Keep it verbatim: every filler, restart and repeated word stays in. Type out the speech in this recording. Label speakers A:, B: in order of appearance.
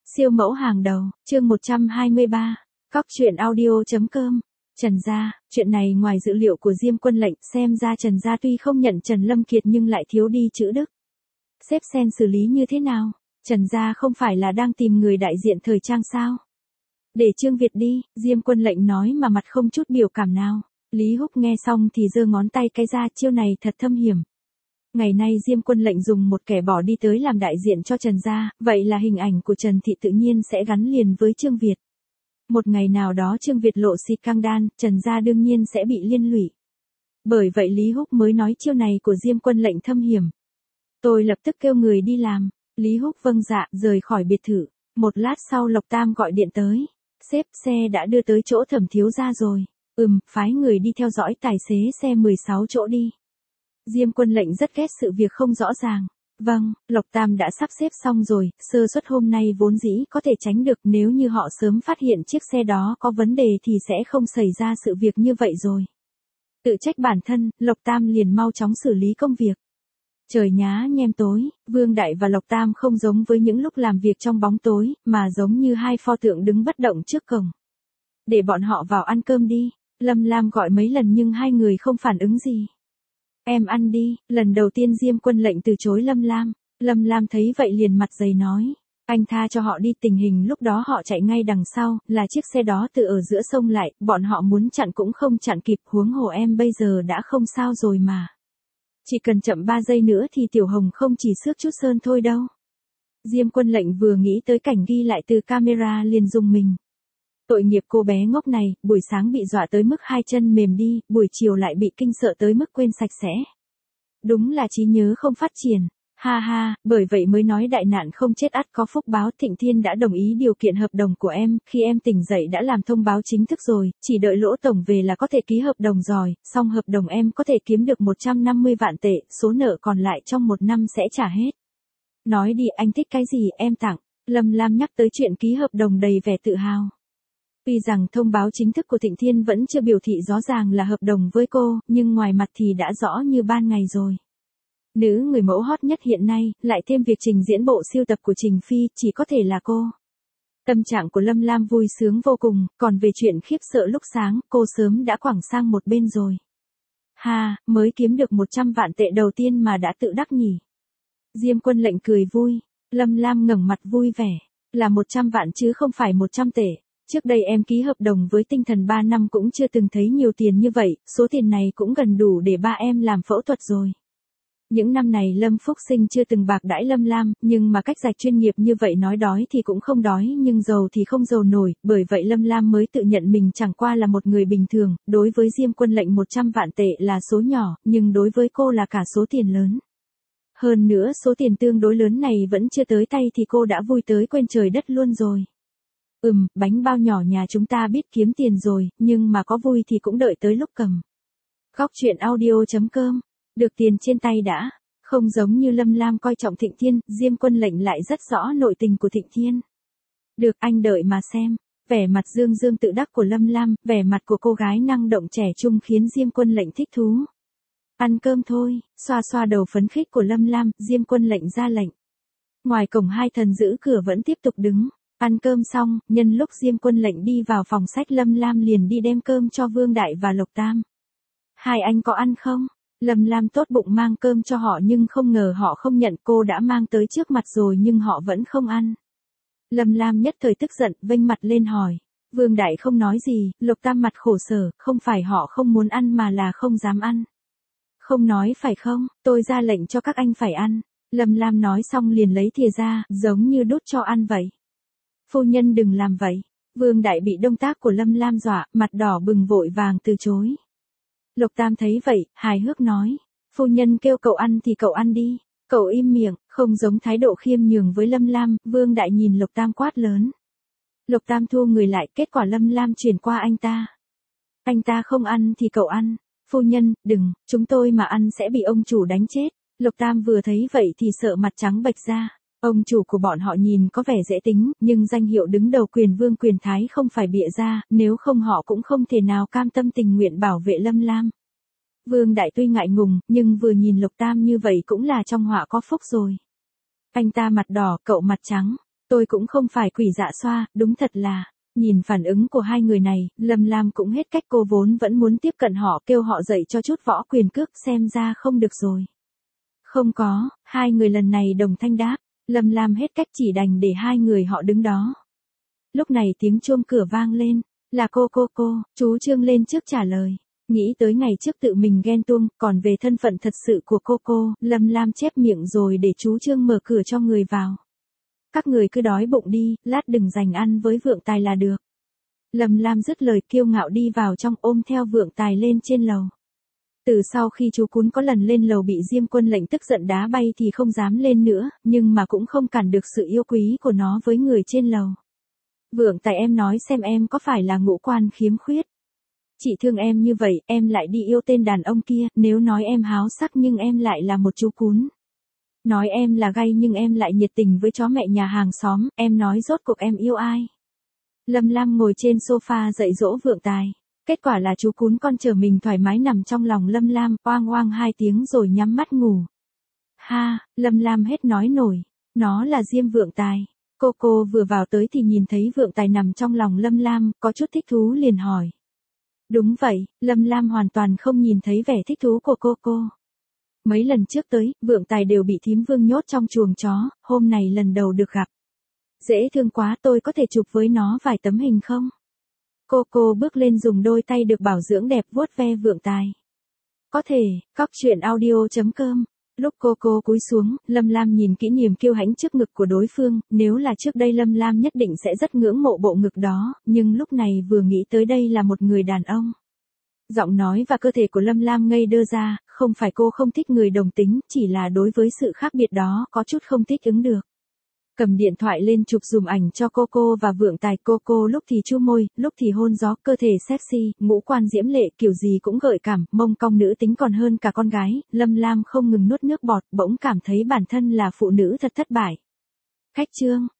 A: Siêu mẫu hàng đầu, chương một trăm hai mươi ba, Cóc truyện audio chấm com. Trần gia, chuyện này ngoài dự liệu của Diêm Quân Lệnh, xem ra Trần gia tuy không nhận Trần Lâm Kiệt nhưng lại thiếu đi chữ đức. Xếp sen xử lý như thế nào? Trần gia không phải là đang tìm người đại diện thời trang sao? Để Trương Việt đi, Diêm Quân Lệnh nói mà mặt không chút biểu cảm nào. Lý Húc nghe xong thì giơ ngón tay cái ra, chiêu này thật thâm hiểm. Ngày nay Diêm Quân Lệnh dùng một kẻ bỏ đi tới làm đại diện cho Trần gia, vậy là hình ảnh của Trần Thị tự nhiên sẽ gắn liền với Trương Việt. Một ngày nào đó Trương Việt lộ xịt căng đan, Trần gia đương nhiên sẽ bị liên lụy. Bởi vậy Lý Húc mới nói chiêu này của Diêm Quân Lệnh thâm hiểm. Tôi lập tức kêu người đi làm. Lý Húc vâng dạ, rời khỏi biệt thự. Một lát sau Lộc Tam gọi điện tới. Sếp, xe đã đưa tới chỗ Thẩm thiếu gia rồi. Ừm, phái người đi theo dõi tài xế xe mười sáu chỗ đi. Diêm Quân Lệnh rất ghét sự việc không rõ ràng. Vâng, Lộc Tam đã sắp xếp xong rồi, sơ suất hôm nay vốn dĩ có thể tránh được, nếu như họ sớm phát hiện chiếc xe đó có vấn đề thì sẽ không xảy ra sự việc như vậy rồi. Tự trách bản thân, Lộc Tam liền mau chóng xử lý công việc. Trời nhá nhem tối, Vương Đại và Lộc Tam không giống với những lúc làm việc trong bóng tối, mà giống như hai pho tượng đứng bất động trước cổng. Để bọn họ vào ăn cơm đi, Lâm Lam gọi mấy lần nhưng hai người không phản ứng gì. Em ăn đi, lần đầu tiên Diêm Quân Lệnh từ chối Lâm Lam. Lâm Lam thấy vậy liền mặt dày nói. Anh tha cho họ đi, tình hình lúc đó họ chạy ngay đằng sau, là chiếc xe đó từ ở giữa sông lại, bọn họ muốn chặn cũng không chặn kịp, huống hồ em bây giờ đã không sao rồi mà. Chỉ cần chậm ba giây nữa thì Tiểu Hồng không chỉ xước chút sơn thôi đâu. Diêm Quân Lệnh vừa nghĩ tới cảnh ghi lại từ camera liền rùng mình. Tội nghiệp cô bé ngốc này, buổi sáng bị dọa tới mức hai chân mềm đi, buổi chiều lại bị kinh sợ tới mức quên sạch sẽ. Đúng là trí nhớ không phát triển. Ha ha, bởi vậy mới nói đại nạn không chết ắt có phúc báo. Thịnh Thiên đã đồng ý điều kiện hợp đồng của em, khi em tỉnh dậy đã làm thông báo chính thức rồi, chỉ đợi Lỗ tổng về là có thể ký hợp đồng rồi, xong hợp đồng em có thể kiếm được một trăm năm mươi vạn tệ, số nợ còn lại trong một năm sẽ trả hết. Nói đi, anh thích cái gì em tặng. Lâm Lam nhắc tới chuyện ký hợp đồng đầy vẻ tự hào. Tuy rằng thông báo chính thức của Thịnh Thiên vẫn chưa biểu thị rõ ràng là hợp đồng với cô, nhưng ngoài mặt thì đã rõ như ban ngày rồi. Nữ người mẫu hot nhất hiện nay, lại thêm việc trình diễn bộ siêu tập của Trình Phi, chỉ có thể là cô. Tâm trạng của Lâm Lam vui sướng vô cùng, còn về chuyện khiếp sợ lúc sáng, cô sớm đã quẳng sang một bên rồi. Ha, mới kiếm được một trăm vạn tệ đầu tiên mà đã tự đắc nhỉ. Diêm Quân Lệnh cười vui, Lâm Lam ngẩng mặt vui vẻ, là một trăm vạn chứ không phải một trăm tệ. Trước đây em ký hợp đồng với Tinh Thần ba năm cũng chưa từng thấy nhiều tiền như vậy, số tiền này cũng gần đủ để ba em làm phẫu thuật rồi. Những năm này Lâm Phúc Sinh chưa từng bạc đãi Lâm Lam, nhưng mà cách rạch chuyên nghiệp như vậy nói đói thì cũng không đói nhưng giàu thì không giàu nổi, bởi vậy Lâm Lam mới tự nhận mình chẳng qua là một người bình thường, đối với Diêm Quân Lệnh một trăm vạn tệ là số nhỏ, nhưng đối với cô là cả số tiền lớn. Hơn nữa số tiền tương đối lớn này vẫn chưa tới tay thì cô đã vui tới quên trời đất luôn rồi. Ừm, bánh bao nhỏ nhà chúng ta biết kiếm tiền rồi, nhưng mà có vui thì cũng đợi tới lúc cầm. Cóc truyện audio chấm com. Được tiền trên tay đã. Không giống như Lâm Lam coi trọng Thịnh Thiên, Diêm Quân Lệnh lại rất rõ nội tình của Thịnh Thiên. Được, anh đợi mà xem. Vẻ mặt dương dương tự đắc của Lâm Lam, vẻ mặt của cô gái năng động trẻ trung khiến Diêm Quân Lệnh thích thú. Ăn cơm thôi, xoa xoa đầu phấn khích của Lâm Lam, Diêm Quân Lệnh ra lệnh. Ngoài cổng hai thần giữ cửa vẫn tiếp tục đứng. Ăn cơm xong, nhân lúc Diêm Quân Lệnh đi vào phòng sách, Lâm Lam liền đi đem cơm cho Vương Đại và Lộc Tam. Hai anh có ăn không? Lâm Lam tốt bụng mang cơm cho họ nhưng không ngờ họ không nhận, cô đã mang tới trước mặt rồi nhưng họ vẫn không ăn. Lâm Lam nhất thời tức giận, vênh mặt lên hỏi. Vương Đại không nói gì, Lộc Tam mặt khổ sở, không phải họ không muốn ăn mà là không dám ăn. Không nói phải không, tôi ra lệnh cho các anh phải ăn. Lâm Lam nói xong liền lấy thìa ra, giống như đút cho ăn vậy. Phu nhân đừng làm vậy. Vương Đại bị động tác của Lâm Lam dọa, mặt đỏ bừng vội vàng từ chối. Lộc Tam thấy vậy, hài hước nói. Phu nhân kêu cậu ăn thì cậu ăn đi. Cậu im miệng, không giống thái độ khiêm nhường với Lâm Lam. Vương Đại nhìn Lộc Tam quát lớn. Lộc Tam thu người lại, kết quả Lâm Lam chuyển qua anh ta. Anh ta không ăn thì cậu ăn. Phu nhân, đừng, chúng tôi mà ăn sẽ bị ông chủ đánh chết. Lộc Tam vừa thấy vậy thì sợ mặt trắng bệch ra. Ông chủ của bọn họ nhìn có vẻ dễ tính, nhưng danh hiệu đứng đầu quyền vương quyền thái không phải bịa ra, nếu không họ cũng không thể nào cam tâm tình nguyện bảo vệ Lâm Lam. Vương Đại tuy ngại ngùng, nhưng vừa nhìn Lộc Tam như vậy cũng là trong họa có phúc rồi. Anh ta mặt đỏ, cậu mặt trắng. Tôi cũng không phải quỷ dạ xoa, đúng thật là. Nhìn phản ứng của hai người này, Lâm Lam cũng hết cách, cô vốn vẫn muốn tiếp cận họ, kêu họ dạy cho chút võ quyền cước, xem ra không được rồi. Không có, hai người lần này đồng thanh đáp, Lâm Lam hết cách chỉ đành để hai người họ đứng đó. Lúc này tiếng chuông cửa vang lên, là cô cô cô, chú Trương lên trước trả lời. Nghĩ tới ngày trước tự mình ghen tuông, còn về thân phận thật sự của cô cô, Lâm Lam chép miệng rồi để chú Trương mở cửa cho người vào. Các người cứ đói bụng đi, lát đừng dành ăn với Vượng Tài là được. Lâm Lam dứt lời kiêu ngạo đi vào trong, ôm theo Vượng Tài lên trên lầu. Từ sau khi chú Cún có lần lên lầu bị Diêm Quân Lệnh tức giận đá bay thì không dám lên nữa, nhưng mà cũng không cản được sự yêu quý của nó với người trên lầu. Vượng Tài, em nói xem, em có phải là ngũ quan khiếm khuyết? Chị thương em như vậy, em lại đi yêu tên đàn ông kia, nếu nói em háo sắc nhưng em lại là một chú cún. Nói em là gay nhưng em lại nhiệt tình với chó mẹ nhà hàng xóm, em nói rốt cuộc em yêu ai? Lâm Lam ngồi trên sofa dạy dỗ Vượng Tài. Kết quả là chú cún con chờ mình thoải mái nằm trong lòng Lâm Lam, oang oang hai tiếng rồi nhắm mắt ngủ. Ha, Lâm Lam hết nói nổi. Nó là Diêm Vượng Tài. Cô cô vừa vào tới thì nhìn thấy Vượng Tài nằm trong lòng Lâm Lam, có chút thích thú liền hỏi. Đúng vậy, Lâm Lam hoàn toàn không nhìn thấy vẻ thích thú của cô cô. Mấy lần trước tới, Vượng Tài đều bị thím Vương nhốt trong chuồng chó, hôm này lần đầu được gặp. Dễ thương quá, tôi có thể chụp với nó vài tấm hình không? Cô cô bước lên dùng đôi tay được bảo dưỡng đẹp vuốt ve Vượng Tài. Có thể, cóc truyện audio chấm com. Lúc cô cô cúi xuống, Lâm Lam nhìn kỹ niềm kiêu hãnh trước ngực của đối phương, nếu là trước đây Lâm Lam nhất định sẽ rất ngưỡng mộ bộ ngực đó, nhưng lúc này vừa nghĩ tới đây là một người đàn ông. Giọng nói và cơ thể của Lâm Lam ngây đơ ra, không phải cô không thích người đồng tính, chỉ là đối với sự khác biệt đó có chút không thích ứng được. Cầm điện thoại lên chụp dùm ảnh cho cô cô và Vượng Tài, cô cô lúc thì chu môi, lúc thì hôn gió, cơ thể sexy, ngũ quan diễm lệ, kiểu gì cũng gợi cảm, mông cong nữ tính còn hơn cả con gái, Lâm Lam không ngừng nuốt nước bọt, bỗng cảm thấy bản thân là phụ nữ thật thất bại. Khách Trương,